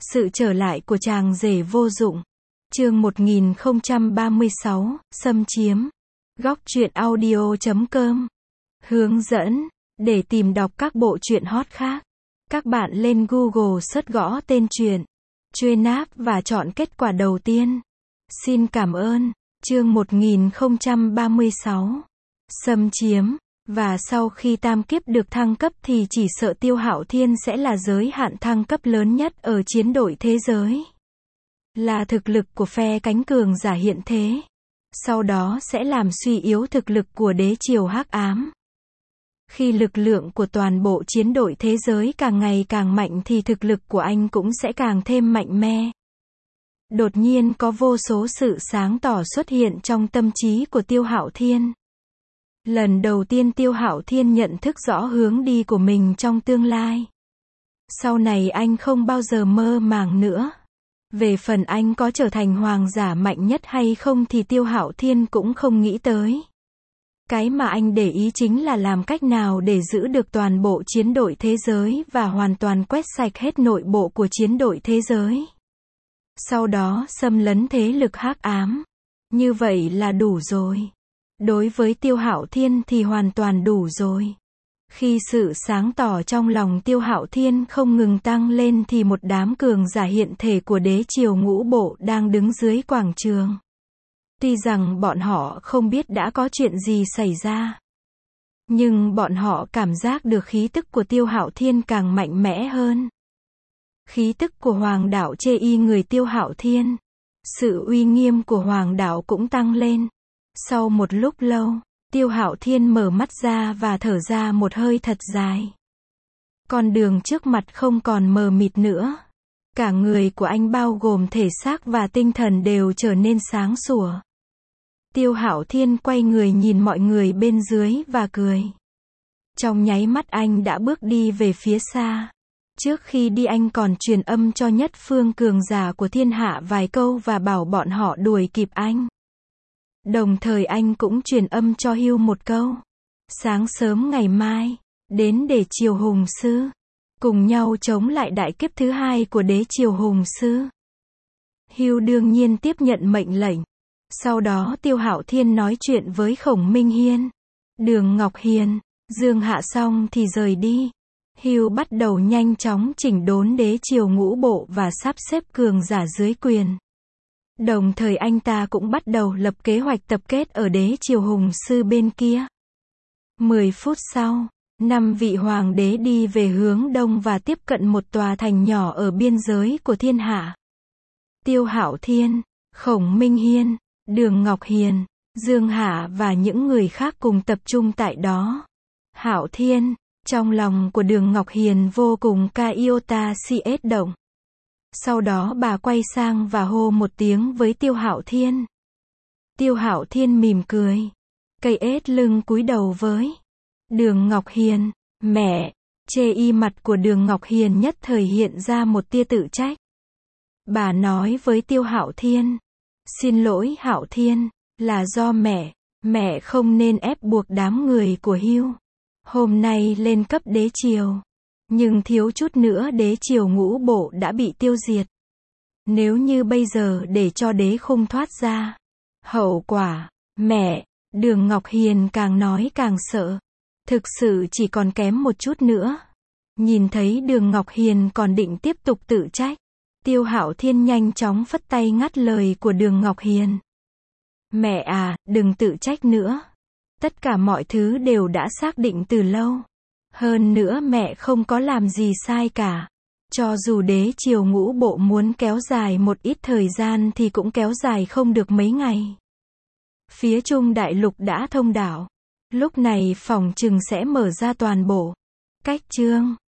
Sự trở lại của chàng rể vô dụng. Chương 1036, xâm chiếm. Góc truyện audio.com. Hướng dẫn. Để tìm đọc các bộ truyện hot khác, các bạn lên Google search gõ tên truyện, truy nạp và chọn kết quả đầu tiên. Xin cảm ơn. Chương 1036. Xâm chiếm. Và sau khi tam kiếp được thăng cấp thì chỉ sợ Tiêu Hạo Thiên sẽ là giới hạn thăng cấp lớn nhất ở chiến đội thế giới. Là thực lực của phe cánh cường giả hiện thế. Sau đó sẽ làm suy yếu thực lực của đế triều hắc ám. Khi lực lượng của toàn bộ chiến đội thế giới càng ngày càng mạnh thì thực lực của anh cũng sẽ càng thêm mạnh mẽ. Đột nhiên có vô số sự sáng tỏ xuất hiện trong tâm trí của Tiêu Hạo Thiên. Lần đầu tiên Tiêu Hạo Thiên nhận thức rõ hướng đi của mình trong tương lai. Sau này anh không bao giờ mơ màng nữa. Về phần anh có trở thành hoàng giả mạnh nhất hay không thì Tiêu Hạo Thiên cũng không nghĩ tới. Cái mà anh để ý chính là làm cách nào để giữ được toàn bộ chiến đội thế giới và hoàn toàn quét sạch hết nội bộ của chiến đội thế giới. Sau đó xâm lấn thế lực hắc ám. Như vậy là đủ rồi. Đối với Tiêu Hạo Thiên thì hoàn toàn đủ rồi. Khi sự sáng tỏ trong lòng Tiêu Hạo Thiên không ngừng tăng lên thì một đám cường giả hiện thể của đế triều ngũ bộ đang đứng dưới quảng trường. Tuy rằng bọn họ không biết đã có chuyện gì xảy ra, nhưng bọn họ cảm giác được khí tức của Tiêu Hạo Thiên càng mạnh mẽ hơn. Khí tức của Hoàng đạo chê y người Tiêu Hạo Thiên. Sự uy nghiêm của Hoàng đạo cũng tăng lên. Sau một lúc lâu, Tiêu Hạo Thiên mở mắt ra và thở ra một hơi thật dài. Con đường trước mặt không còn mờ mịt nữa. Cả người của anh bao gồm thể xác và tinh thần đều trở nên sáng sủa. Tiêu Hạo Thiên quay người nhìn mọi người bên dưới và cười. Trong nháy mắt anh đã bước đi về phía xa. Trước khi đi anh còn truyền âm cho nhất phương cường giả của thiên hạ vài câu và bảo bọn họ đuổi kịp anh. Đồng thời anh cũng truyền âm cho Hưu một câu. Sáng sớm ngày mai, đến để triều Hùng Sư. Cùng nhau chống lại đại kiếp thứ hai của đế triều Hùng Sư. Hưu đương nhiên tiếp nhận mệnh lệnh. Sau đó Tiêu Hạo Thiên nói chuyện với Khổng Minh Hiên, Đường Ngọc Hiền, Dương Hạ xong thì rời đi. Hưu bắt đầu nhanh chóng chỉnh đốn đế triều ngũ bộ và sắp xếp cường giả dưới quyền. Đồng thời anh ta cũng bắt đầu lập kế hoạch tập kết ở đế triều Hùng Sư bên kia. 10 phút sau, 5 vị hoàng đế đi về hướng đông và tiếp cận một tòa thành nhỏ ở biên giới của thiên hạ. Tiêu Hạo Thiên, Khổng Minh Hiên, Đường Ngọc Hiền, Dương Hạ và những người khác cùng tập trung tại đó. Hạo Thiên, trong lòng của Đường Ngọc Hiền vô cùng iota cs động. Sau đó bà quay sang và hô một tiếng với Tiêu Hạo Thiên. Tiêu Hạo Thiên mỉm cười. Cây ết lưng cúi đầu với Đường Ngọc Hiền. Mẹ! Chê y mặt của Đường Ngọc Hiền nhất thời hiện ra một tia tự trách. Bà nói với Tiêu Hạo Thiên. Xin lỗi Hạo Thiên, là do mẹ không nên ép buộc đám người của Hưu. Hôm nay lên cấp đế triều. Nhưng thiếu chút nữa đế triều ngũ bộ đã bị tiêu diệt. Nếu như bây giờ để cho đế khung thoát ra, hậu quả, Đường Ngọc Hiền càng nói càng sợ. Thực sự chỉ còn kém một chút nữa. Nhìn thấy Đường Ngọc Hiền còn định tiếp tục tự trách, Tiêu Hạo Thiên nhanh chóng phất tay ngắt lời của Đường Ngọc Hiền. Mẹ à, đừng tự trách nữa. Tất cả mọi thứ đều đã xác định từ lâu. Hơn nữa mẹ không có làm gì sai cả. Cho dù đế triều ngũ bộ muốn kéo dài một ít thời gian thì cũng kéo dài không được mấy ngày. Phía Trung Đại Lục đã thông đảo. Lúc này phỏng chừng sẽ mở ra toàn bộ cách chương.